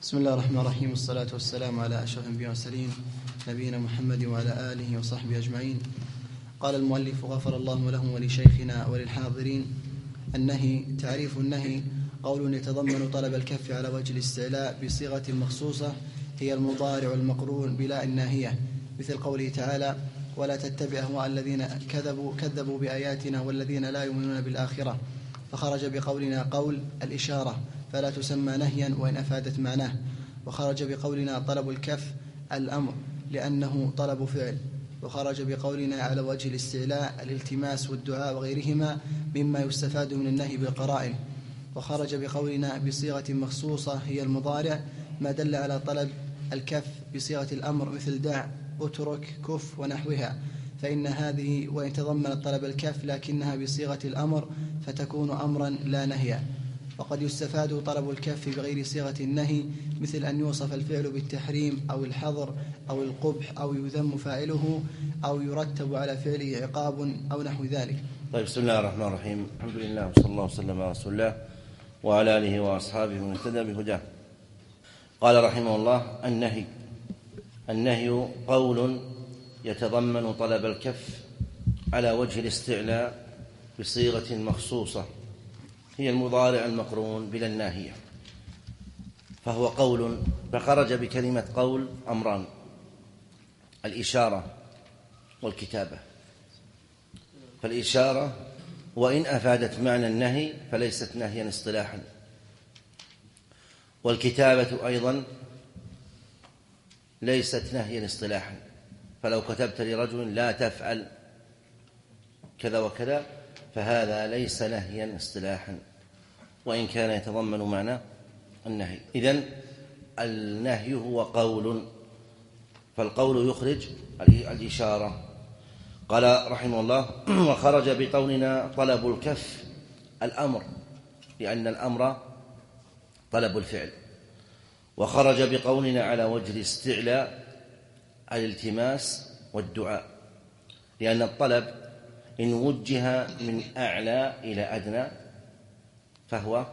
بسم الله الرحمن الرحيم، والصلاة والسلام على أشرف الأنبياء والمرسلين نبينا محمد وعلى آله وصحبه أجمعين. قال المؤلف غفر الله له ولشيخنا وللحاضرين: النهي. تعريف النهي: قول يتضمن طلب الكف على وجه الاستعلاء بصيغة مخصوصة هي المضارع المقرون بلا الناهية، مثل قوله تعالى: ولا تتبع أهواء الذين كذبوا بآياتنا والذين لا يؤمنون بالآخرة، فخرج بقولنا قول الإشارة فلا تسمى نهيا وإن أفادت معناه. وخرج بقولنا طلب الكف الأمر لأنه طلب فعل. وخرج بقولنا على وجه الاستعلاء الالتماس والدعاء وغيرهما مما يستفاد من النهي بالقرائن. وخرج بقولنا بصيغة مخصوصة هي المضارع ما دل على طلب الكف بصيغة الأمر، مثل دع، اترك، كف ونحوها، فإن هذه وإن تضمنت طلب الكف لكنها بصيغة الأمر فتكون أمرا لا نهيا. وقد يستفاد طلب الكف بغير صيغة النهي، مثل أن يوصف الفعل بالتحريم أو الحظر أو القبح أو يذم فاعله أو يرتب على فعله عقاب أو نحو ذلك. طيب، بسم الله الرحمن الرحيم. الحمد لله وصلى الله وسلم على رسول الله وعلى آله وأصحابه ومن اهتدى بهداه. قال رحمه الله: النهي قول يتضمن طلب الكف على وجه الاستعلاء بصيغة مخصوصة هي المضارع المقرون بلا الناهية، فهو قول. فخرج بكلمة قول أمران: الإشارة والكتابة. فالإشارة وإن أفادت معنى النهي فليست نهيا اصطلاحا، والكتابة أيضا ليست نهيا اصطلاحا. فلو كتبت لرجل لا تفعل كذا وكذا فهذا ليس نهيا اصطلاحا وإن كان يتضمن معنى النهي. إذن النهي هو قول، فالقول يخرج الإشارة. قال رحمه الله: وخرج بقولنا طلب الكف الأمر لأن الأمر طلب الفعل. وخرج بقولنا على وجه الاستعلاء الالتماس والدعاء، لأن الطلب إن وجه من أعلى إلى أدنى فهو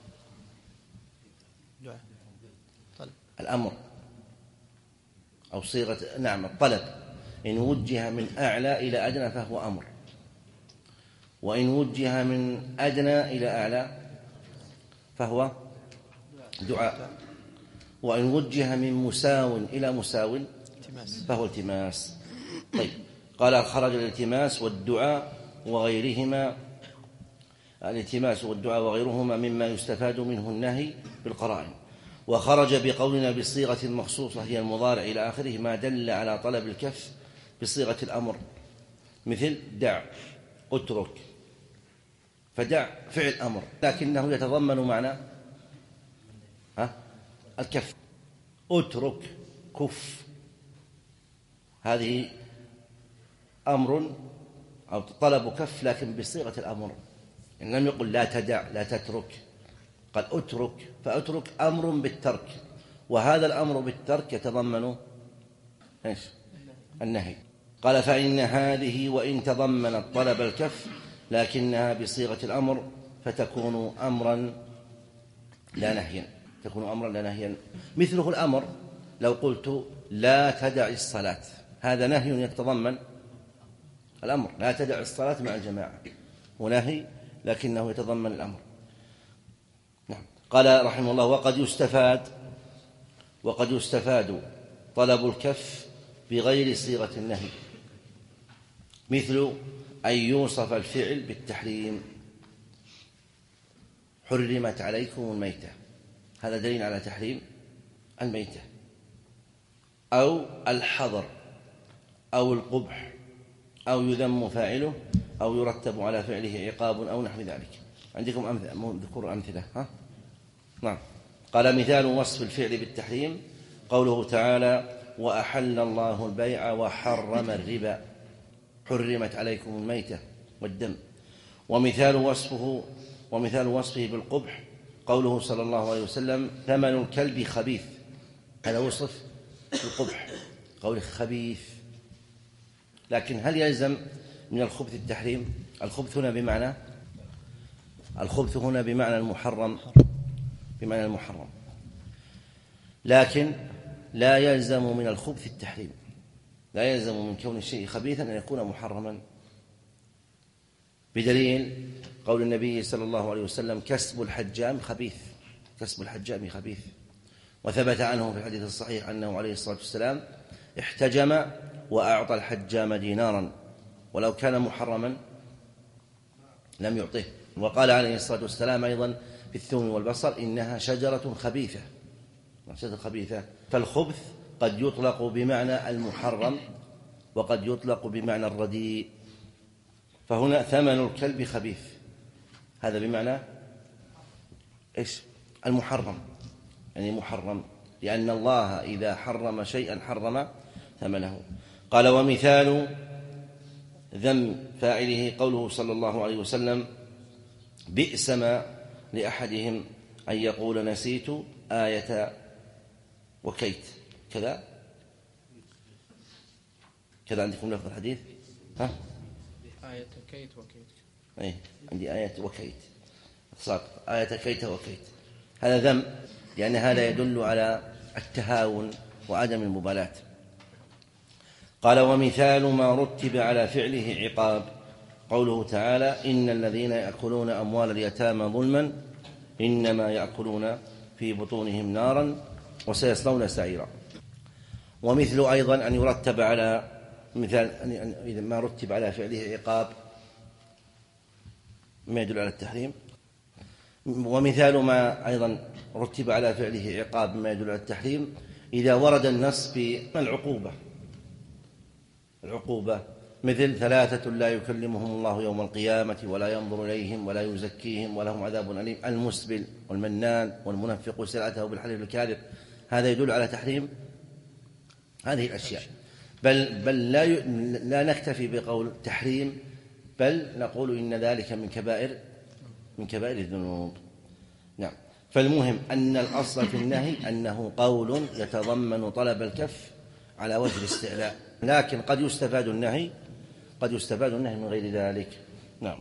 الأمر أو صيغة الطلب إن وجه من أعلى إلى أدنى فهو أمر، وإن وجه من أدنى إلى أعلى فهو دعاء، وإن وجه من مساو إلى مساو فهو التماس. طيب، قال: خرج الالتماس والدعاء وغيرهما. الالتماس والدعاء وغيرهما مما يستفاد منه النهي بالقرائن. وخرج بقولنا بصيغة مخصوصة هي المضارع إلى آخره ما دل على طلب الكف بصيغة الأمر، مثل دع، اترك. فدع فعل أمر لكنه يتضمن معنى الكف. اترك، كف، هذه أمر أو طلب كف لكن بصيغة الأمر. إن لم يقل لا تدع لا تترك، قال اترك، فأترك أمر بالترك، وهذا الأمر بالترك يتضمن النهي. قال: فإن هذه وإن تضمنت طلب الكف لكنها بصيغة الأمر فتكون أمرا لا نهيا. تكون أمرا لا نهيا. مثله الأمر لو قلت لا تدع الصلاة، هذا نهي يتضمن الأمر، لا تدع الصلاة مع الجماعة، ونهي لكنه يتضمن الأمر. نعم. قال رحمه الله: وقد يستفاد طلب الكف بغير صيغة النهي، مثل أن يوصف الفعل بالتحريم: حرمت عليكم الميتة، هذا دليل على تحريم الميتة. أو الحظر أو القبح أو يذم فاعله أو يرتب على فعله عقاب أو نحو ذلك. عندكم ذكر أمثلة؟ نعم. قال: مثال وصف الفعل بالتحريم قوله تعالى: وأحل الله البيع وحرم الربا، حرمت عليكم الميتة والدم. ومثال وصفه بالقبح قوله صلى الله عليه وسلم: ثمن الكلب خبيث، هذا وصف القبح، قوله خبيث. لكن هل يلزم من الخبث التحريم؟ الخبث هنا بمعنى المحرم، لكن لا يلزم من الخبث التحريم، لا يلزم من كون الشيء خبيثا أن يكون محرما، بدليل قول النبي صلى الله عليه وسلم: كسب الحجام خبيث، كسب الحجام خبيث. وثبت عنه في الحديث الصحيح أنه عليه الصلاة والسلام احتجم وأعطى الحجام دينارا، ولو كان محرما لم يعطه. وقال عليه الصلاة والسلام أيضا في الثوم والبصل: إنها شجرة خبيثة، شجرة خبيثة. فالخبث قد يطلق بمعنى المحرم وقد يطلق بمعنى الرديء. فهنا ثمن الكلب خبيث، هذا بمعنى إيش؟ المحرم، يعني محرم، لأن الله إذا حرم شيئا حرم ثمنه. قال: ومثال ذم فاعله قوله صلى الله عليه وسلم: بئس ما لأحدهم أن يقول نسيت آية وكيت. كذا عندكم لفظ الحديث؟ ها؟ آية كيت وكيت. أي عندي آية وكيت، ساقط آية كيت وكيت. هذا ذم، لأن هذا يدل على التهاون وعدم المبالاة. قال: ومثال ما رتب على فعله عقاب قوله تعالى: إن الذين يأكلون أموال اليتامى ظلما إنما يأكلون في بطونهم نارا وسيصلون سعيرا. ومثل أيضا أن يرتب على مثال إذا ما رتب على فعله عقاب ما يدل على التحريم. ومثال ما أيضا رتب على فعله عقاب ما يدل على التحريم إذا ورد النص بالعقوبة، العقوبة مثل: 3 لا يكلمهم الله يوم القيامة ولا ينظر إليهم ولا يزكيهم ولهم عذاب أليم: المسبل والمنان والمنفق سلعته بالحلف الكاذب. هذا يدل على تحريم هذه الأشياء. بل لا نكتفي بقول تحريم، بل نقول إن ذلك من كبائر الذنوب. نعم. فالمهم أن الأصل في النهي أنه قول يتضمن طلب الكف على وجه الاستعلاء، لكن قد يستفاد النهي من غير ذلك. نعم.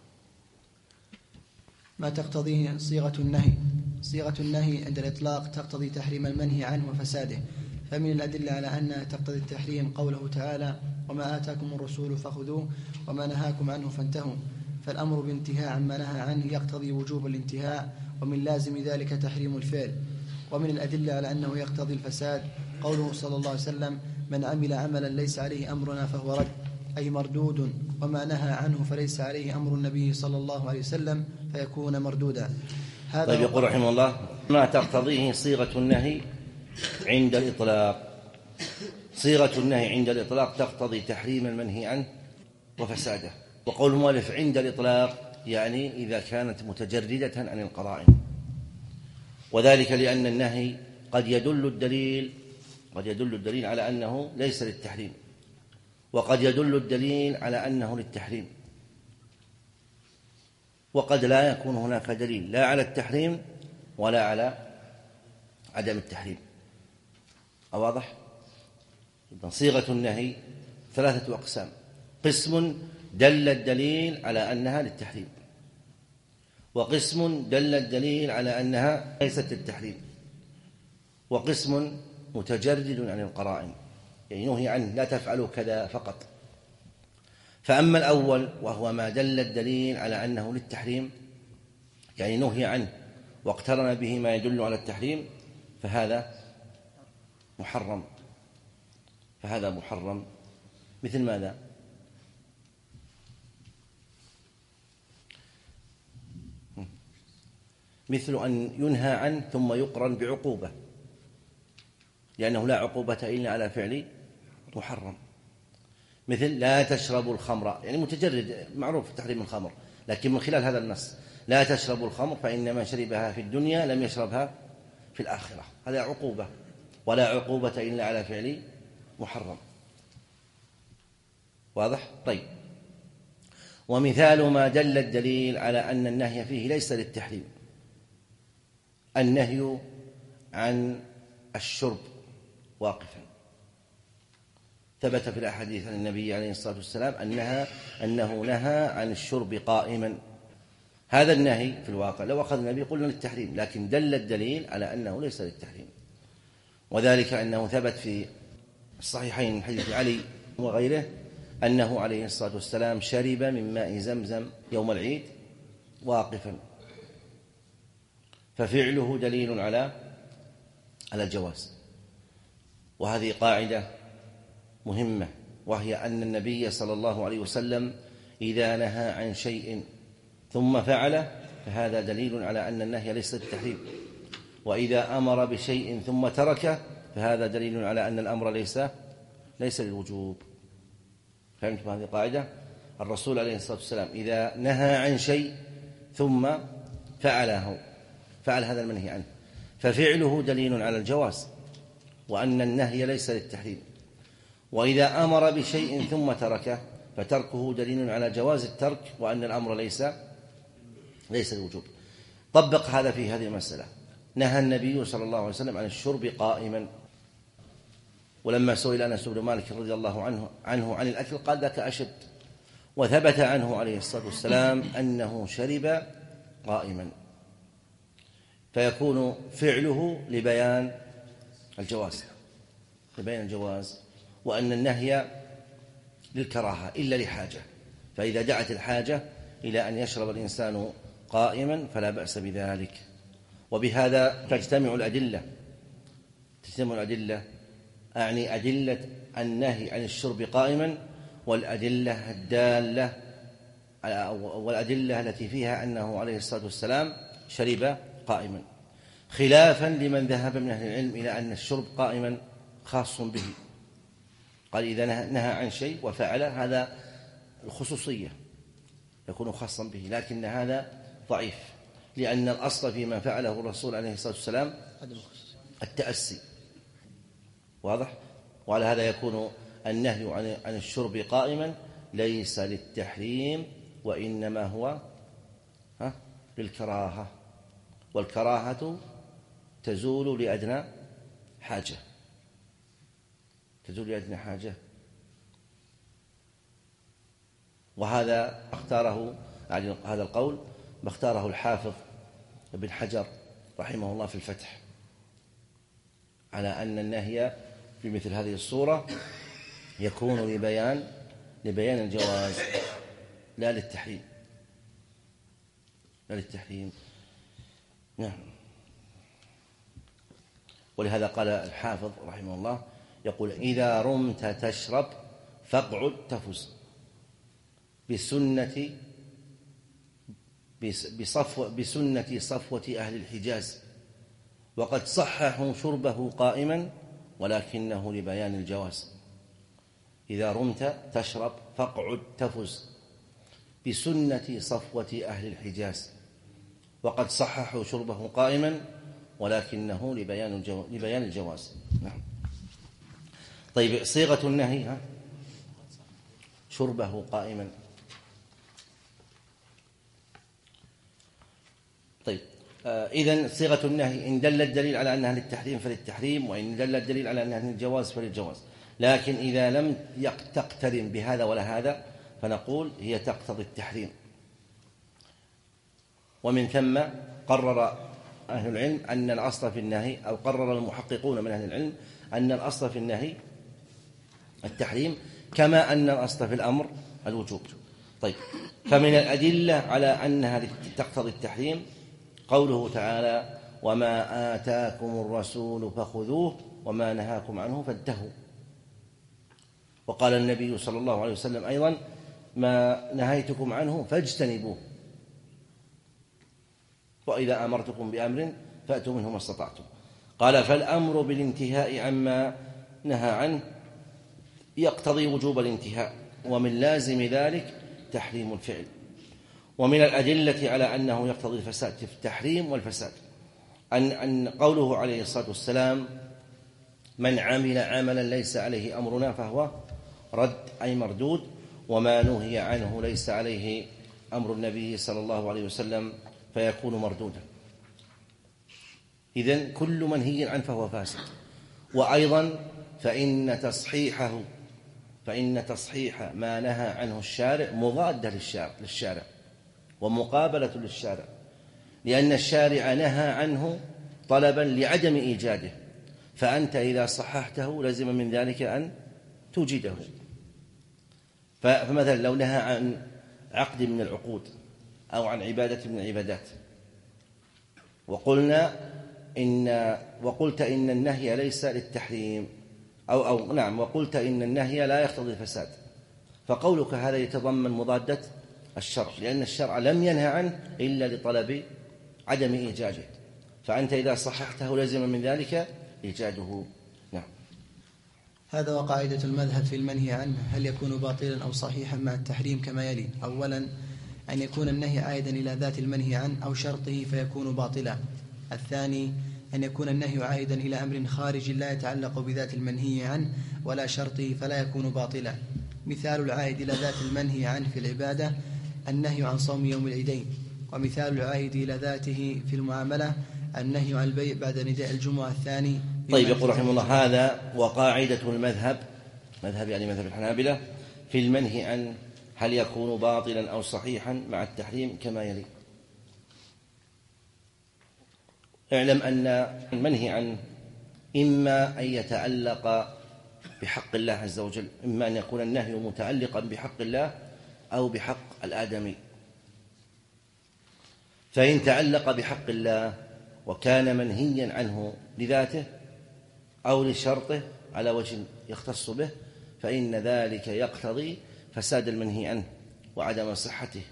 ما تقتضيه صيغة النهي. صيغة النهي عند الإطلاق تقتضي تحريم المنهي عنه وفساده، فمن الأدلة على أنها تقتضي التحريم قوله تعالى: وما آتاكم الرسول فخذوه وما نهاكم عنه فانتهوا. فالأمر بانتهاء عما نهى عنه يقتضي وجوب الانتهاء، ومن لازم ذلك تحريم الفعل. ومن الأدلة على أنه يقتضي الفساد قوله صلى الله عليه وسلم: من عمل عملا ليس عليه أمرنا فهو رد، أي مردود، وما نهى عنه فليس عليه أمر النبي صلى الله عليه وسلم فيكون مردودا. طيب، يقول رحمه الله: ما تقتضيه صيغة النهي عند الإطلاق. صيغة النهي عند الإطلاق تقتضي تحريم المنهي عنه وفساده. وقول المؤلف عند الإطلاق يعني إذا كانت متجردة عن القرائن، وذلك لأن النهي قد يدل الدليل على أنه ليس للتحريم، وقد يدل الدليل على أنه للتحريم، وقد لا يكون هناك دليل لا على التحريم ولا على عدم التحريم. واضح؟ صيغة النهي 3 أقسام: قسم دل الدليل على أنها للتحريم، وقسم دل الدليل على أنها ليست للتحريم، وقسم متجرد عن القرائن، يعني نهي عنه لا تفعلوا كذا فقط. فأما الأول وهو ما دل الدليل على أنه للتحريم، يعني نهي عنه واقترن به ما يدل على التحريم، فهذا محرم. مثل ماذا؟ مثل أن ينهى عنه ثم يقرن بعقوبة، لأنه لا عقوبة إلا على فعل محرم. مثل لا تشربوا الخمر، يعني متجرد معروف تحريم الخمر، لكن من خلال هذا النص: لا تشربوا الخمر فإن من شربها في الدنيا لم يشربها في الآخرة. هذا عقوبة، ولا عقوبة إلا على فعل محرم. واضح؟ طيب. ومثال ما دل الدليل على أن النهي فيه ليس للتحريم: النهي عن الشرب واقفا. ثبت في الأحاديث عن النبي عليه الصلاة والسلام أنه نهى عن الشرب قائما. هذا النهي في الواقع لو أخذ النبي قلنا للتحريم، لكن دل الدليل على أنه ليس للتحريم. وذلك أنه ثبت في الصحيحين من حديث علي وغيره أنه عليه الصلاة والسلام شرب من ماء زمزم يوم العيد واقفا، ففعله دليل على الجواز. وهذه قاعدة مهمة، وهي أن النبي صلى الله عليه وسلم إذا نهى عن شيء ثم فعله فهذا دليل على أن النهي ليس للتحريم، وإذا أمر بشيء ثم تركه فهذا دليل على أن الأمر ليس للوجوب. فهمتم هذه القاعدة؟ الرسول عليه الصلاة والسلام إذا نهى عن شيء ثم فعل هذا المنهي عنه ففعله دليل على الجواز وأن النهي ليس للتحريم، وإذا أمر بشيء ثم تركه فتركه دليل على جواز الترك وأن الأمر ليس للوجوب. طبق هذا في هذه المسألة. نهى النبي صلى الله عليه وسلم عن الشرب قائما، ولما سئل أنس بن مالك رضي الله عنه عن الأكل قال ذاك أشد، وثبت عنه عليه الصلاة والسلام أنه شرب قائما، فيكون فعله لبيان الجواز وأن النهي للكراهة إلا لحاجة، فإذا دعت الحاجة إلى أن يشرب الإنسان قائما فلا بأس بذلك. وبهذا تجتمع الأدلة، أعني أدلة النهي عن الشرب قائما والأدلة التي فيها أنه عليه الصلاة والسلام شرب قائما، خلافا لمن ذهب من أهل العلم إلى أن الشرب قائما خاص به. قال إذا نهى عن شيء وفعل هذا الخصوصية يكون خاصا به، لكن هذا ضعيف، لأن الأصل فيما فعله الرسول عليه الصلاة والسلام التأسي. واضح؟ وعلى هذا يكون النهي عن الشرب قائما ليس للتحريم وإنما هو للكراهة، والكراهة تزول لأدنى حاجة. وهذا اختاره هذا القول اختاره الحافظ ابن حجر رحمه الله في الفتح على أن النهي في مثل هذه الصورة يكون لبيان الجواز لا للتحريم. نعم. ولهذا قال الحافظ رحمه الله يقول إذا رمت تشرب فاقعد تفز بسنة صفوة أهل الحجاز، وقد صححوا شربه قائما ولكنه لبيان الجواز. إذا رمت تشرب فاقعد تفز بسنة صفوة أهل الحجاز، وقد صححوا شربه قائما ولكنه لبيان الجواز. نعم. طيب صيغة النهي شربه قائما. طيب إذن صيغة النهي إن دل الدليل على أنها للتحريم فللتحريم، وإن دل الدليل على أنها للجواز فللجواز. لكن إذا لم تقترن بهذا ولا هذا فنقول هي تقتضي التحريم. ومن ثم قرر أهل العلم أن الأصل في النهي، أو قرر المحققون من أهل العلم أن الأصل في النهي التحريم، كما أن الأصل في الأمر الوجوب. طيب فمن الأدلة على أنها تقتضي التحريم قوله تعالى وما آتاكم الرسول فخذوه وما نهاكم عنه فانتهوا. وقال النبي صلى الله عليه وسلم أيضا ما نهيتكم عنه فاجتنبوه، وإذا أمرتكم بأمر فأتوا منه ما استطعتم. قال فالأمر بالانتهاء عما نهى عنه يقتضي وجوب الانتهاء، ومن لازم ذلك تحريم الفعل. ومن الأدلة على أنه يقتضي الفساد في التحريم والفساد أن قوله عليه الصلاة والسلام من عمل عملا ليس عليه أمرنا فهو رد أي مردود، وما نهي عنه ليس عليه أمر النبي صلى الله عليه وسلم فيكون مردودا. إذن كل منهي عنه فهو فاسد. وأيضا فإن تصحيح ما نهى عنه الشارع مضادة للشارع ومقابلة للشارع، لأن الشارع نهى عنه طلبا لعدم إيجاده، فأنت إذا صححته لزم من ذلك أن توجده. فمثلا لو نهى عن عقد من العقود أو عن عبادة من العبادات وقلت إن النهي ليس للتحريم وقلت إن النهي لا يقتضي الفساد، فقولك هذا يتضمن مضادة الشرع، لأن الشرع لم ينهى عنه إلا لطلب عدم إيجاده، فأنت إذا صححته لزم من ذلك إيجاده. نعم. هذا وقاعدة المذهب في المنهي عنه هل يكون باطلا أو صحيحا مع التحريم كما يلي: أولا أن يكون النهي عائدا إلى ذات المنهي عنه أو شرطه فيكون باطلا. الثاني أن يكون النهي عائدا إلى أمر خارج لا يتعلق بذات المنهي عنه ولا شرطه فلا يكون باطلا. مثال العائد إلى ذات المنهي عنه في العبادة النهي عن صوم يوم العيدين، ومثال العائد إلى ذاته في المعاملة النهي عن البيع بعد نداء الجمعة الثاني. طيب، يقول رحمه الله: هذا وقاعدة المذهب، مذهب يعني مذهب الحنابلة، في المنهي عن هل يكون باطلا أو صحيحا مع التحريم كما يلي. اعلم أن المنهي عنه إما أن يتعلق بحق الله عز وجل، إما أن يكون النهي متعلقا بحق الله أو بحق الآدمي. فإن تعلق بحق الله وكان منهيا عنه لذاته أو لشرطه على وجه يختص به، فإن ذلك يقتضي فساد المنهي عنه وعدم صحته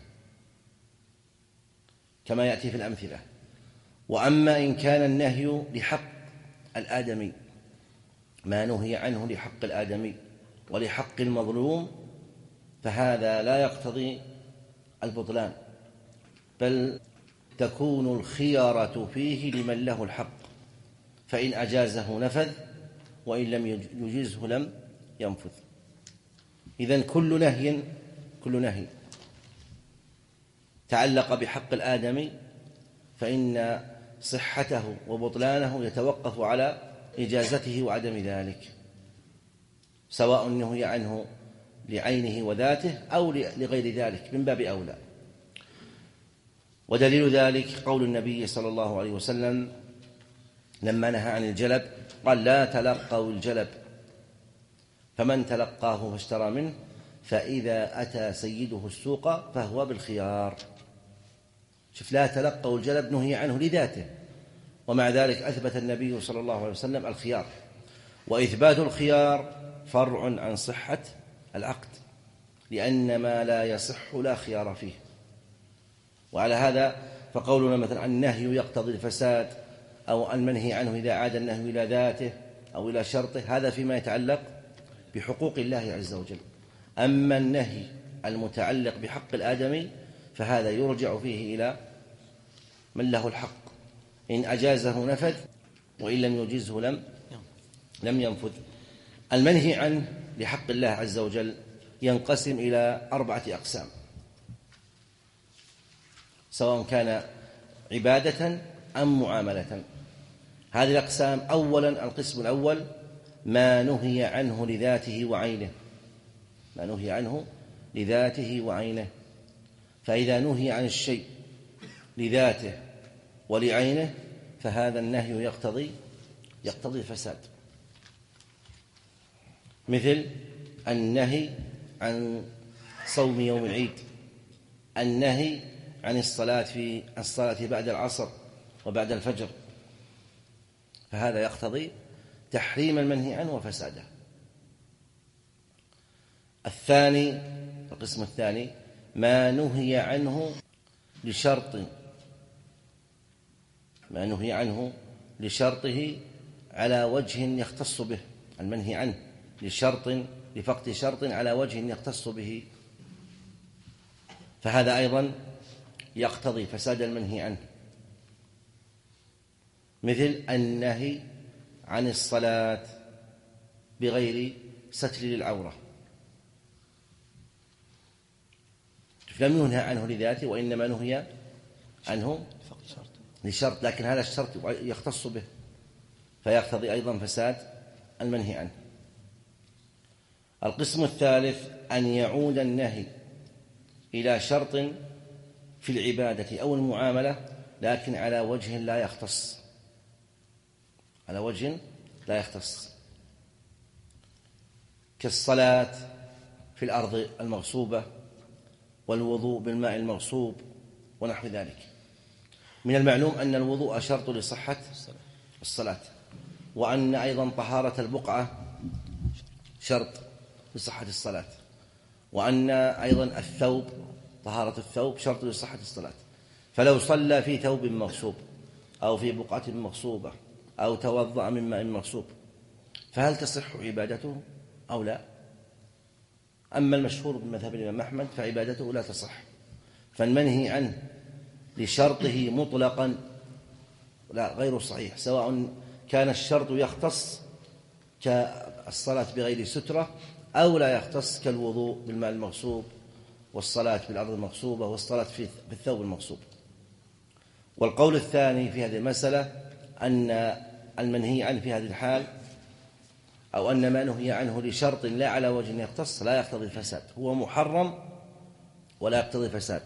كما يأتي في الأمثلة. وأما إن كان النهي لحق الآدمي، ما نهي عنه لحق الآدمي ولحق المظلوم، فهذا لا يقتضي البطلان، بل تكون الخيارة فيه لمن له الحق، فإن أجازه نفذ وإن لم يجزه لم ينفذ. إذن كل نهي تعلق بحق الآدمي فإن صحته وبطلانه يتوقف على إجازته وعدم ذلك، سواء نهي عنه لعينه وذاته أو لغير ذلك من باب أولى. ودليل ذلك قول النبي صلى الله عليه وسلم لما نهى عن الجلب قال: لا تلقوا الجلب، فمن تلقاه فاشترى منه فإذا أتى سيده السوق فهو بالخيار. شوف، لا تلقوا الجلب نهي عنه لذاته، ومع ذلك أثبت النبي صلى الله عليه وسلم الخيار، وإثبات الخيار فرع عن صحة العقد، لأن ما لا يصح لا خيار فيه. وعلى هذا فقولنا مثلا النهي يقتضي الفساد أو المنهي عنه إذا عاد النهي إلى ذاته أو إلى شرطه، هذا فيما يتعلق بحقوق الله عز وجل. أما النهي المتعلق بحق الآدمي فهذا يرجع فيه إلى من له الحق، إن أجازه نفذ وإن لم يجزه لم ينفذ. المنهي عنه لحق الله عز وجل ينقسم إلى 4 أقسام، سواء كان عبادة أم معاملة. هذه الأقسام: أولا القسم الأول ما نهي عنه لذاته وعينه، ما نهي عنه لذاته وعينه، فإذا نهي عن الشيء لذاته ولعينه فهذا النهي يقتضي الفساد، مثل النهي عن صوم يوم العيد، النهي عن الصلاة بعد العصر وبعد الفجر، فهذا يقتضي تحريم المنهي عنه وفساده. القسم الثاني ما نهي عنه لشرطه على وجه يختص به، المنهي عنه لفقد شرط على وجه يختص به، فهذا أيضا يقتضي فساد المنهي عنه، مثل النهي عن الصلاة بغير ستر للعورة، لم ينهى عنه لذاته وإنما نهي عنه لشرط، لكن هذا الشرط يختص به فيقتضي أيضا فساد المنهي عنه. القسم الثالث أن يعود النهي إلى شرط في العبادة أو المعاملة لكن على وجه لا يختص، على وجه لا يختص، كالصلاة في الأرض المغصوبة والوضوء بالماء المغصوب ونحو ذلك. من المعلوم أن الوضوء شرط لصحة الصلاة، وأن أيضا طهارة البقعة شرط لصحة الصلاة، وأن أيضا الثوب طهارة الثوب شرط لصحة الصلاة. فلو صلى في ثوب مغصوب أو في بقعة مغصوبة أو توضأ من ماء مغصوب فهل تصح عبادته أو لا؟ أما المشهور بمذهب الإمام أحمد فعبادته لا تصح، فالمنهي عنه لشرطه مطلقا لا غير صحيح، سواء كان الشرط يختص كالصلاة بغير سترة أو لا يختص كالوضوء بالماء المغصوب والصلاة بالأرض المغصوبة والصلاة في الثوب المغصوب. والقول الثاني في هذه المسألة أن المنهي عنه في هذه الحال أو أن ما نهي عنه لشرط لا على وجه يختص لا يقتضي الفساد، هو محرم ولا يقتضي الفساد.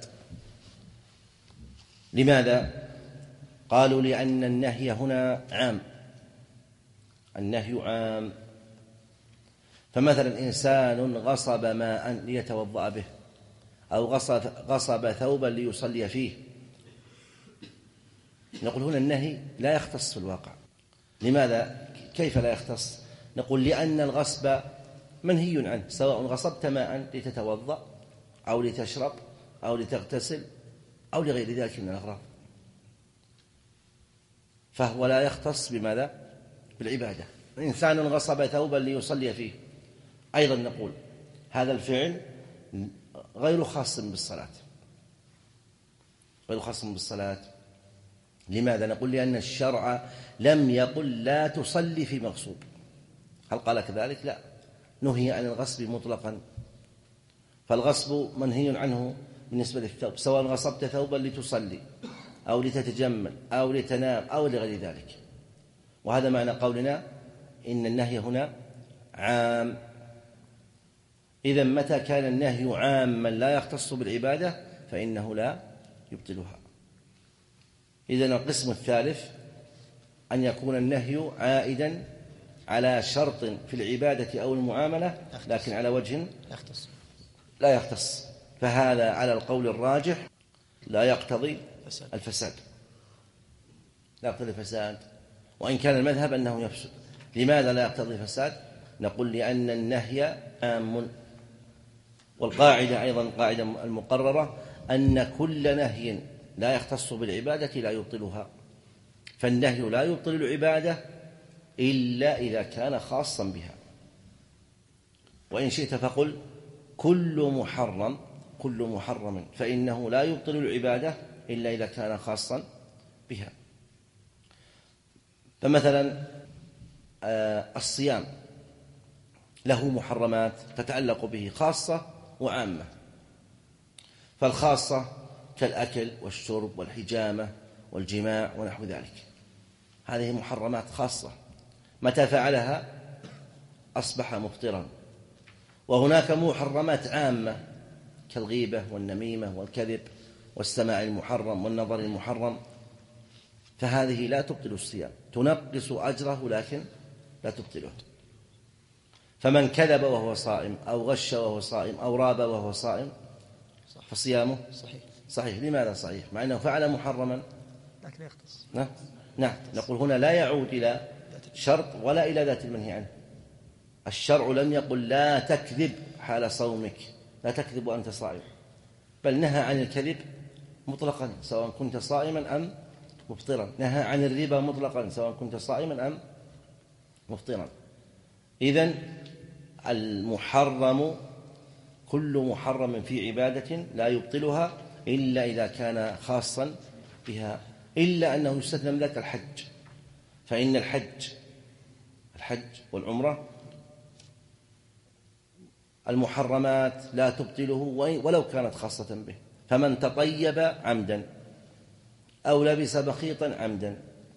لماذا؟ قالوا لأن النهي هنا عام، النهي عام. فمثلا إنسان غصب ماء ليتوضأ به أو غصب ثوبا ليصلي فيه، نقول هنا النهي لا يختص في الواقع. لماذا؟ كيف لا يختص؟ نقول لأن الغصب منهي عنه، سواء غصبت ماء لتتوضأ أو لتشرب أو لتغتسل أو لغير ذلك من الأغراض، فهو لا يختص بماذا؟ بالعبادة. إنسان غصب ثوبا ليصلي فيه أيضا نقول هذا الفعل غير خاص بالصلاة، غير خاص بالصلاة. لماذا؟ نقول لأن الشرع لم يقل لا تصلي في مغصوب. هل قال كذلك؟ لا، نهي عن الغصب مطلقا، فالغصب منهي عنه بالنسبة للثوب، سواء غصبت ثوبا لتصلي أو لتتجمل أو لتنام أو لغير ذلك. وهذا معنى قولنا إن النهي هنا عام. إذا متى كان النهي عاما لا يختص بالعبادة فإنه لا يبطلها. إذن القسم الثالث أن يكون النهي عائدا على شرط في العبادة أو المعاملة لكن على وجه لا يختص، فهذا على القول الراجح لا يقتضي الفساد، لا يقتضي الفساد، وإن كان المذهب أنه يفسد. لماذا لا يقتضي الفساد؟ نقول لأن النهي عام. والقاعدة أيضا قاعدة المقررة أن كل نهي لا يختص بالعبادة لا يبطلها، فالنهي لا يبطل العبادة إلا إذا كان خاصا بها. وإن شئت فقل كل محرم فإنه لا يبطل العبادة إلا إذا كان خاصا بها. فمثلا الصيام له محرمات تتعلق به خاصة وعامة، فالخاصة كالأكل والشرب والحجامة والجماع ونحو ذلك، هذه محرمات خاصة، متى فعلها أصبح مفطرا. وهناك محرمات عامة كالغيبة والنميمة والكذب والسماع المحرم والنظر المحرم، فهذه لا تبطل الصيام، تنقص أجره لكن لا تبطله. فمن كذب وهو صائم أو غش وهو صائم أو راب وهو صائم فصيامه صحيح. لماذا صحيح؟ مع أنه فعل محرما لكن يختص. نعم، نقول هنا لا يعود إلى شرط ولا إلى ذات المنهي عنه. الشرع لم يقل لا تكذب حال صومك، لا تكذب وأنت صائم، بل نهى عن الكذب مطلقا سواء كنت صائما أم مفطرا، نهى عن الربا مطلقا سواء كنت صائما أم مفطرا. إذن المحرم كل محرم في عبادة لا يبطلها إلا إذا كان خاصا بها، إلا أنه يستثنى من ذلك الحج، فإن الحج والعمرة المحرمات لا تبطله ولو كانت خاصة به. فمن تطيب عمدا أو لبس بخيطا عمدا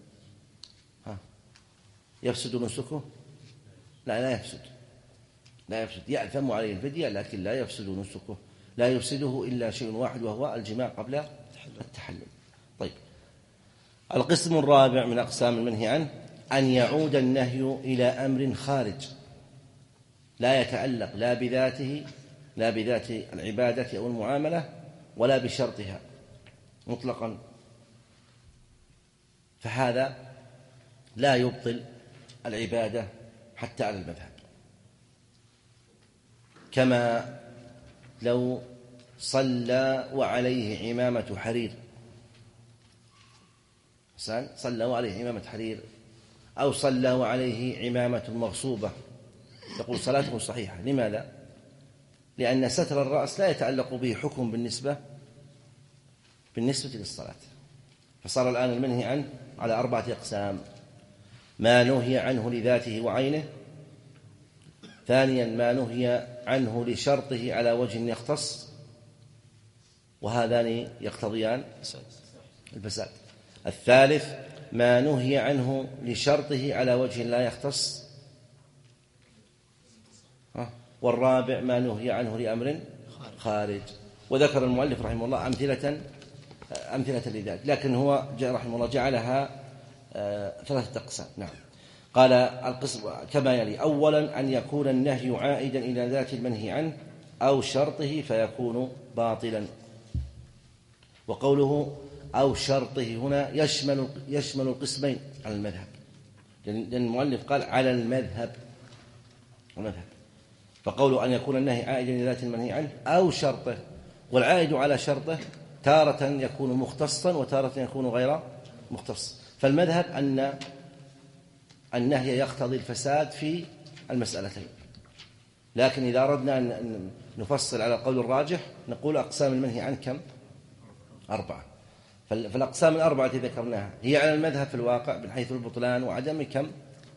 يفسد نسكه؟ لا يفسد، يأثم عليه الفدية لكن لا يفسد نسكه، لا يفسده إلا شيء واحد وهو الجماع قبل التحلل. طيب، القسم الرابع من أقسام المنهي عنه أن يعود النهي إلى أمر خارج لا يتعلق لا بذات العبادة أو المعاملة ولا بشرطها مطلقا، فهذا لا يبطل العبادة حتى على المذهب. كما لو صلى وعليه عمامة حرير، صلى وعليه عمامة حرير أو صلى وعليه عمامة مغصوبة، تقول صلاته صحيحة. لماذا؟ لأن ستر الرأس لا يتعلق به حكم بالنسبة للصلاة. فصار الآن المنهي عنه على 4 أقسام: ما نهي عنه لذاته وعينه، ثانيا ما نهي عنه لشرطه على وجه يختص، وهذان يقتضيان الفساد. الثالث ما نهي عنه لشرطه على وجه لا يختص، والرابع ما نهي عنه لأمر خارج. وذكر المؤلف رحمه الله أمثلة لذلك، لكن هو رحمه الله جعلها 3 أقسام. نعم. قال القسم كما يلي: أولا أن يكون النهي عائدا إلى ذات المنهي عنه أو شرطه فيكون باطلا. وقوله أو شرطه هنا يشمل القسمين على المذهب، لأن المؤلف قال على المذهب، فقوله أن يكون النهي عائدا إلى ذات المنهي عنه أو شرطه، والعائد على شرطه تارة يكون مختصا وتارة يكون غير مختص. فالمذهب أن النهي يقتضي الفساد في المسألتين، لكن إذا أردنا أن نفصل على القول الراجح نقول أقسام المنهي عنه كم؟ 4. فالأقسام 4 التي ذكرناها هي على المذهب في الواقع من حيث البطلان وعدم كم؟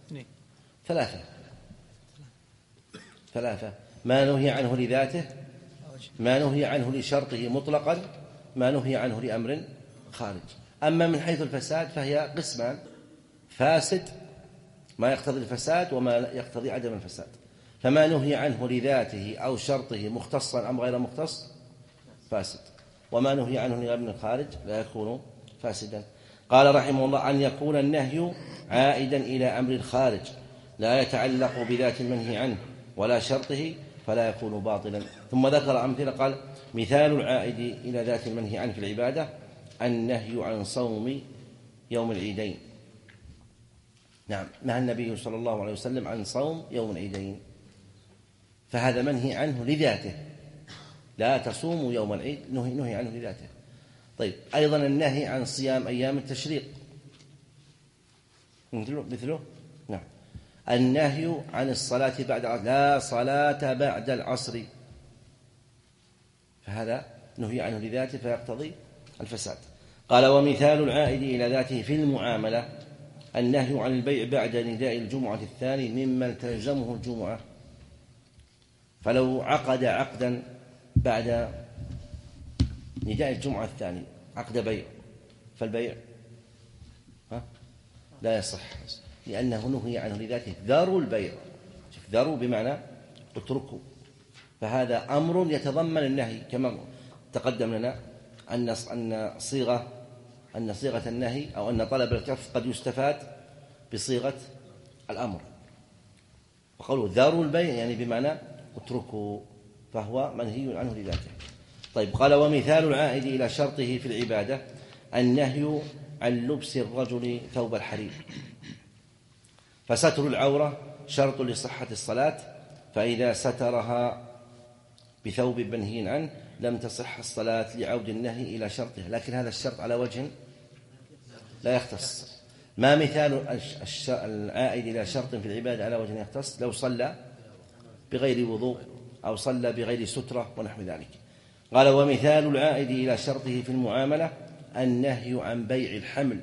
3. ما نهي عنه لذاته، ما نهي عنه لشرطه مطلقا، ما نهي عنه لأمر خارج. أما من حيث الفساد فهي قسمان: فاسد ما يقتضي الفساد وما يقتضي عدم الفساد. فما نهي عنه لذاته أو شرطه مختصا أم غير مختص فاسد، وما نهي عنه لأمر خارج لا يكون فاسدا. قال رحمه الله: أن يكون النهي عائدا إلى أمر خارج لا يتعلق بذات المنهي عنه ولا شرطه فلا يكون باطلا. ثم ذكر أمثلة، قال: مثال العائد إلى ذات المنهي عنه في العبادة النهي عن صوم يوم العيدين. نعم، نهى النبي صلى الله عليه وسلم عن صوم يوم العيدين، فهذا منهي عنه لذاته، لا تصوموا يوم العيد، نهي عنه لذاته. طيب، أيضا النهي عن صيام أيام التشريق مثله نعم، النهي عن الصلاة بعد العصر، لا صلاة بعد العصر، فهذا نهي عنه لذاته فيقتضي الفساد. قال: ومثال العائد إلى ذاته في المعاملة النهي عن البيع بعد نداء الجمعة الثاني ممن تلزمه الجمعة. فلو عقد عقدا بعد نداء الجمعة الثاني، عقد بيع، فالبيع لا يصح، لأنه نهي عنه لذاته. ذروا البيع، ذروا بمعنى اتركوا، فهذا أمر يتضمن النهي، كما تقدم لنا أن صيغة النهي أو أن طلب الكف قد يستفاد بصيغة الأمر. وقالوا ذروا البيع يعني بمعنى اتركوا، فهو منهي عنه لذاته. طيب، قال: ومثال العائد إلى شرطه في العبادة النهي عن لبس الرجل ثوب الحرير. فستر العورة شرط لصحة الصلاة، فإذا سترها بثوب منهي عنه لم تصح الصلاة لعود النهي إلى شرطه، لكن هذا الشرط على وجه لا يختص. ما مثال العائد إلى شرط في العبادة على وجه يختص؟ لو صلى بغير وضوء أو صلى بغير سترة ونحو ذلك. قال: ومثال العائد إلى شرطه في المعاملة النهي عن بيع الحمل.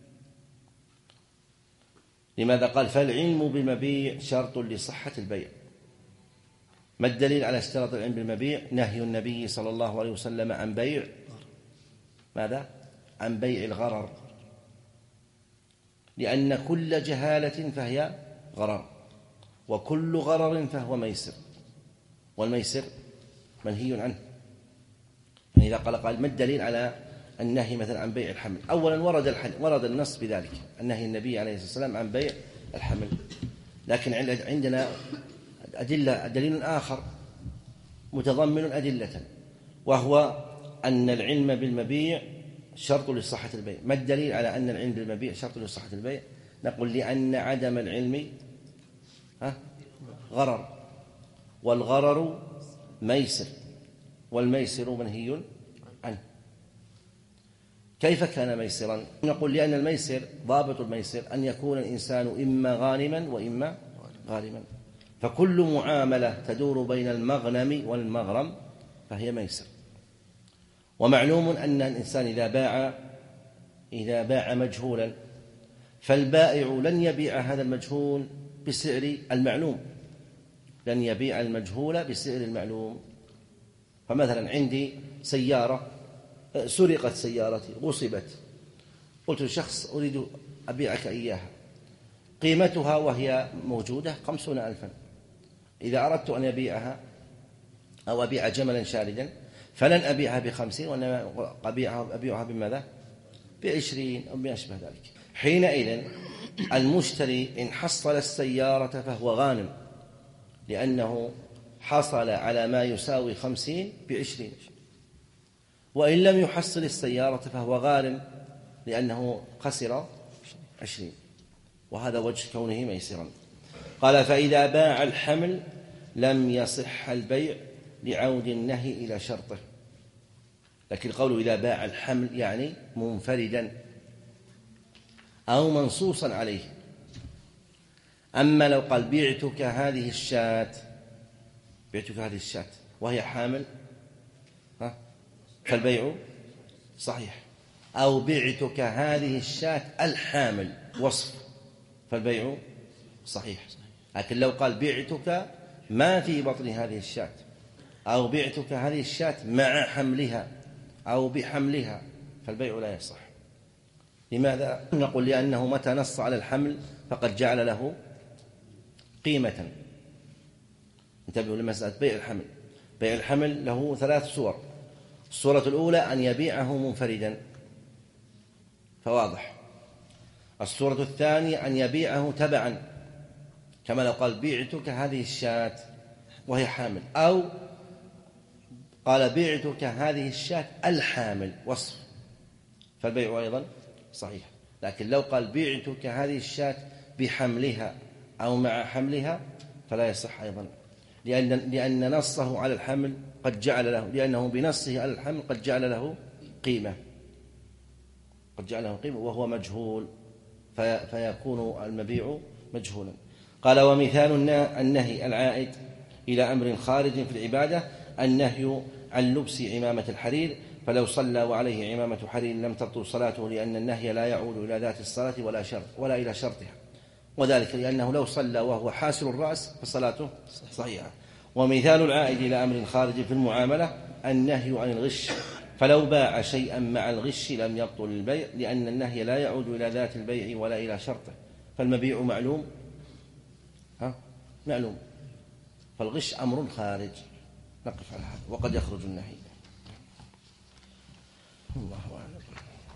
لماذا؟ قال: فالعلم بالمبيع شرط لصحة البيع. ما الدليل على اشتراط العلم بالمبيع؟ نهي النبي صلى الله عليه وسلم عن بيع ماذا؟ عن بيع الغرر، لأن كل جهالة فهي غرر، وكل غرر فهو ميسر، والميسر منهي عنه. يعني إذا قال ما الدليل على النهي مثلا عن بيع الحمل. أولا ورد النص بذلك، النهي النبي عليه الصلاة والسلام عن بيع الحمل، لكن عندنا دليل آخر متضمن أدلة، وهو أن العلم بالمبيع شرط لصحة البيع. ما الدليل على أن العلم بالمبيع شرط لصحة البيع؟ نقول لأن عدم العلم غرر، والغرر ميسر، والميسر منهي عنه. كيف كان ميسرا؟ نقول لأن الميسر، ضابط الميسر أن يكون الإنسان إما غانما وإما غارما، فكل معاملة تدور بين المغنم والمغرم فهي ميسر. ومعلوم أن الإنسان إذا باع مجهولا فالبائع لن يبيع هذا المجهول بسعر المعلوم، لن يبيع المجهول بسعر المعلوم. فمثلا عندي سيارة، سرقت سيارتي، غصبت، قلت للشخص أريد أبيعك إياها، قيمتها وهي موجودة 50,000. إذا أردت أن أبيعها أو أبيع جملا شاردا فلن أبيعها ب50، وإنما أبيعها بماذا؟ ب20 أو ما أشبه ذلك. حينئذ المشتري إن حصل السيارة فهو غانم، لأنه حصل على ما يساوي 50 ب20، وإن لم يحصل السيارة فهو غارم لأنه خسر 20. وهذا وجه كونه ميسرا. قال: فإذا باع الحمل لم يصح البيع لعود النهي إلى شرطه. لكن قوله إذا باع الحمل يعني منفردا أو منصوصا عليه. أما لو قال بعتك هذه الشاة وهي حامل فالبيع صحيح، أو بعتك هذه الشاة الحامل وصف فالبيع صحيح. لكن لو قال بعتك ما في بطن هذه الشاة، أو بعتك هذه الشاة مع حملها أو بحملها، فالبيع لا يصح. لماذا؟ نقول لأنه متى نص على الحمل فقد جعل له قيمة. انتبهوا لمسألة بيع الحمل. بيع الحمل له 3 صور. الصورة الأولى أن يبيعه منفردا، فواضح. الصورة الثانية أن يبيعه تبعا، كما لو قال بعتك هذه الشاة وهي حامل، أو قال بعتك هذه الشاة الحامل وصف، فالبيع أيضا صحيح. لكن لو قال بعتك هذه الشاة بحملها أو مع حملها فلا يصح أيضا، لأن نصه على الحمل قد جعل له، لأنه بنصه على الحمل قد جعل له قيمة، وهو مجهول، فيكون المبيع مجهولا. قال: ومثال النهي العائد إلى أمر خارج في العبادة النهي عن لبس عمامة الحرير، فلو صلى وعليه عمامة حرير لم تبطل صلاته، لأن النهي لا يعود إلى ذات الصلاة ولا إلى شرطها، وذلك لأنه لو صلى وهو حاسر الرأس فصلاته صحيحة. ومثال العائد إلى أمر خارج في المعاملة النهي عن الغش، فلو باع شيئا مع الغش لم يبطل البيع، لأن النهي لا يعود إلى ذات البيع ولا إلى شرطه، فالمبيع معلوم فالغش أمر خارج. نقف على هذا، وقد يخرج النهي. الله